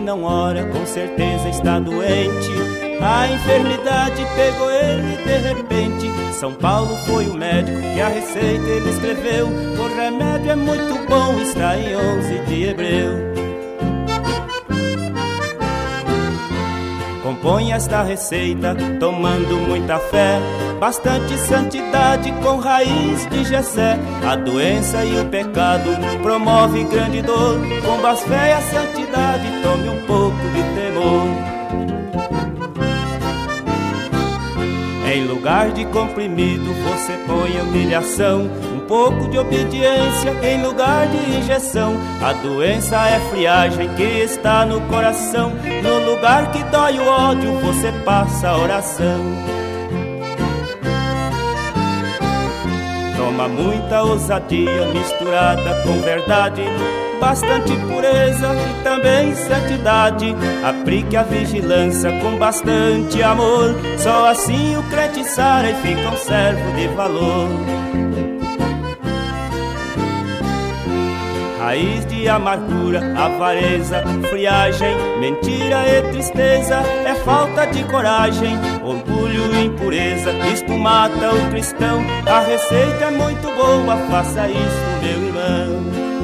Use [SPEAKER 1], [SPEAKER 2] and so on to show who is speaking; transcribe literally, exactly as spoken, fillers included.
[SPEAKER 1] não ora, com certeza está doente. A enfermidade pegou ele de repente. São Paulo foi o médico que a receita ele escreveu. O remédio é muito bom, está em onze de Hebreu. Compõe esta receita tomando muita fé, bastante santidade com raiz de Jessé. A doença e o pecado promove grande dor. Com as fé e a santidade tome um pouco de temor. Em lugar de comprimido você põe humilhação, um pouco de obediência em lugar de injeção. A doença é friagem que está no coração. No lugar que dói o ódio você passa a oração. Toma muita ousadia misturada com verdade, bastante pureza e também santidade. Aplique a vigilância com bastante amor. Só assim o crente sara e fica um servo de valor. Raiz de amargura, avareza, friagem, mentira e tristeza é falta de coragem. Orgulho e impureza, isto mata o cristão. A receita é muito boa, faça isso, meu irmão.